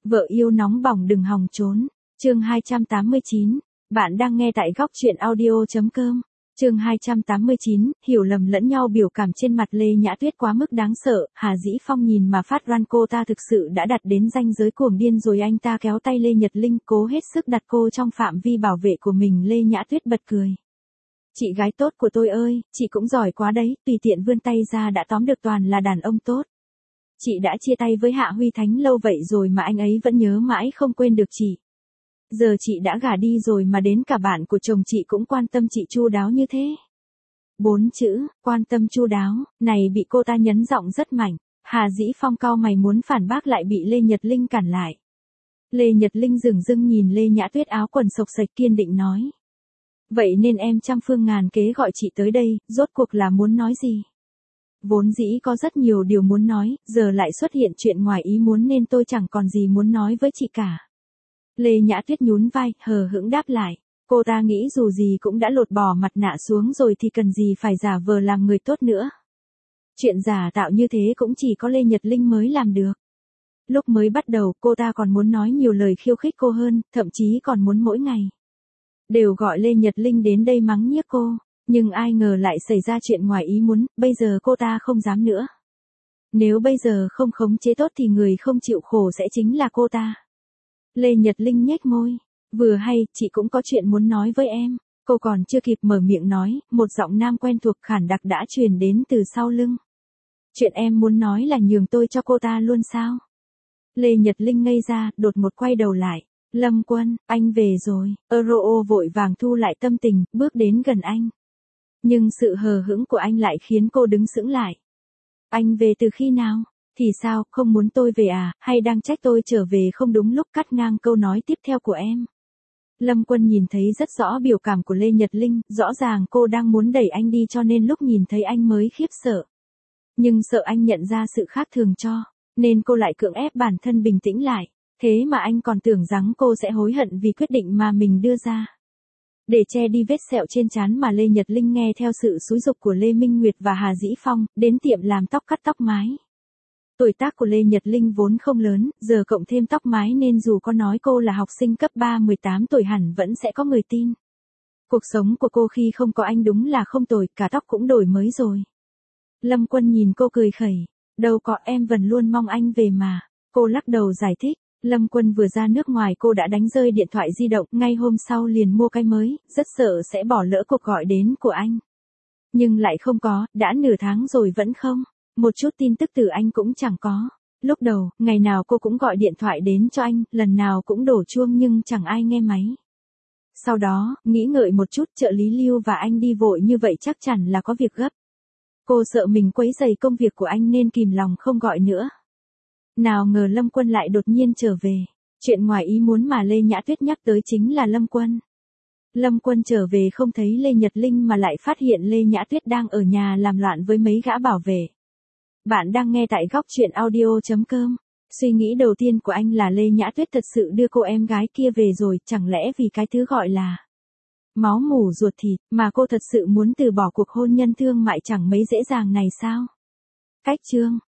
Vợ yêu nóng bỏng đừng hòng trốn. Chương 289. Bạn đang nghe tại góc truyện audio.com. Chương 289, hiểu lầm lẫn nhau biểu cảm trên mặt Lê Nhã Tuyết quá mức đáng sợ, Hà Dĩ Phong nhìn mà phát ran cô ta thực sự đã đặt đến ranh giới cuồng điên rồi. Anh ta kéo tay Lê Nhật Linh cố hết sức đặt cô trong phạm vi bảo vệ của mình. Lê Nhã Tuyết bật cười. Chị gái tốt của tôi ơi, chị cũng giỏi quá đấy, tùy tiện vươn tay ra đã tóm được toàn là đàn ông tốt. Chị đã chia tay với Hạ Huy Thánh lâu vậy rồi mà anh ấy vẫn nhớ mãi không quên được chị. Giờ chị đã gả đi rồi mà đến cả bạn của chồng chị cũng quan tâm chị chu đáo như thế. 4 chữ, quan tâm chu đáo, này bị cô ta nhấn giọng rất mạnh. Hà Dĩ Phong cau mày muốn phản bác lại bị Lê Nhật Linh cản lại. Lê Nhật Linh dửng dưng nhìn Lê Nhã Tuyết áo quần xộc xệch kiên định nói. Vậy nên em trăm phương ngàn kế gọi chị tới đây, rốt cuộc là muốn nói gì? Vốn dĩ có rất nhiều điều muốn nói, giờ lại xuất hiện chuyện ngoài ý muốn nên tôi chẳng còn gì muốn nói với chị cả. Lê Nhã Tuyết nhún vai, hờ hững đáp lại. Cô ta nghĩ dù gì cũng đã lột bỏ mặt nạ xuống rồi thì cần gì phải giả vờ làm người tốt nữa. Chuyện giả tạo như thế cũng chỉ có Lê Nhật Linh mới làm được. Lúc mới bắt đầu cô ta còn muốn nói nhiều lời khiêu khích cô hơn, thậm chí còn muốn mỗi ngày đều gọi Lê Nhật Linh đến đây mắng nhiếc cô. Nhưng ai ngờ lại xảy ra chuyện ngoài ý muốn, bây giờ cô ta không dám nữa. Nếu bây giờ không khống chế tốt thì người không chịu khổ sẽ chính là cô ta. Lê Nhật Linh nhếch môi. Vừa hay, chị cũng có chuyện muốn nói với em. Cô còn chưa kịp mở miệng nói, một giọng nam quen thuộc khản đặc đã truyền đến từ sau lưng. Chuyện em muốn nói là nhường tôi cho cô ta luôn sao? Lê Nhật Linh ngây ra, đột ngột quay đầu lại. Lâm Quân, anh về rồi. Euro vội vàng thu lại tâm tình, bước đến gần anh. Nhưng sự hờ hững của anh lại khiến cô đứng sững lại. Anh về từ khi nào? Thì sao, không muốn tôi về à, hay đang trách tôi trở về không đúng lúc? Cắt ngang câu nói tiếp theo của em. Lâm Quân nhìn thấy rất rõ biểu cảm của Lê Nhật Linh, rõ ràng cô đang muốn đẩy anh đi cho nên lúc nhìn thấy anh mới khiếp sợ. Nhưng sợ anh nhận ra sự khác thường nên cô lại cưỡng ép bản thân bình tĩnh lại. Thế mà anh còn tưởng rằng cô sẽ hối hận vì quyết định mà mình đưa ra. Để che đi vết sẹo trên trán mà Lê Nhật Linh nghe theo sự xúi giục của Lê Minh Nguyệt và Hà Dĩ Phong, đến tiệm làm tóc cắt tóc mái. Tuổi tác của Lê Nhật Linh vốn không lớn, giờ cộng thêm tóc mái nên dù có nói cô là học sinh cấp 3 18 tuổi hẳn vẫn sẽ có người tin. Cuộc sống của cô khi không có anh đúng là không tồi, cả tóc cũng đổi mới rồi. Lâm Quân nhìn cô cười khẩy. Đâu có, em vẫn luôn mong anh về mà. Cô lắc đầu giải thích. Lâm Quân vừa ra nước ngoài cô đã đánh rơi điện thoại di động, ngay hôm sau liền mua cái mới, rất sợ sẽ bỏ lỡ cuộc gọi đến của anh. Nhưng lại không có, đã nửa tháng rồi vẫn không. Một chút tin tức từ anh cũng chẳng có. Lúc đầu, ngày nào cô cũng gọi điện thoại đến cho anh, lần nào cũng đổ chuông nhưng chẳng ai nghe máy. Sau đó, nghĩ ngợi một chút, trợ lý Lưu và anh đi vội như vậy chắc chắn là có việc gấp. Cô sợ mình quấy rầy công việc của anh nên kìm lòng không gọi nữa. Nào ngờ Lâm Quân lại đột nhiên trở về. Chuyện ngoài ý muốn mà Lê Nhã Tuyết nhắc tới chính là Lâm Quân. Lâm Quân trở về không thấy Lê Nhật Linh mà lại phát hiện Lê Nhã Tuyết đang ở nhà làm loạn với mấy gã bảo vệ. Bạn đang nghe tại góc truyện audio.com. Suy nghĩ đầu tiên của anh là Lê Nhã Tuyết thật sự đưa cô em gái kia về rồi, chẳng lẽ vì cái thứ gọi là máu mủ ruột thịt mà cô thật sự muốn từ bỏ cuộc hôn nhân thương mại chẳng mấy dễ dàng này sao? Cách chương